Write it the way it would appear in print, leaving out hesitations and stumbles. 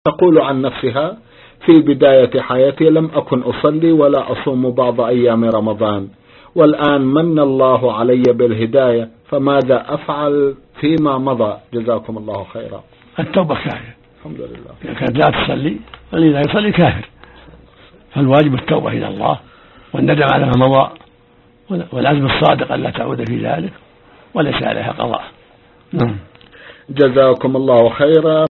تقول عن نفسها: في بداية حياتي لم أكن أصلي ولا أصوم بعض أيام رمضان، والآن من الله علي بالهداية، فماذا أفعل فيما مضى؟ جزاكم الله خيرا. التوبة كافر. الحمد لله. إذا كانت لا تصلي والذي لا يصلي كافر، فالواجب التوبة إلى الله والندم على ما مضى والعزم الصادق ألا تعود في ذلك، وليس عليها قضاء. جزاكم الله خيرا.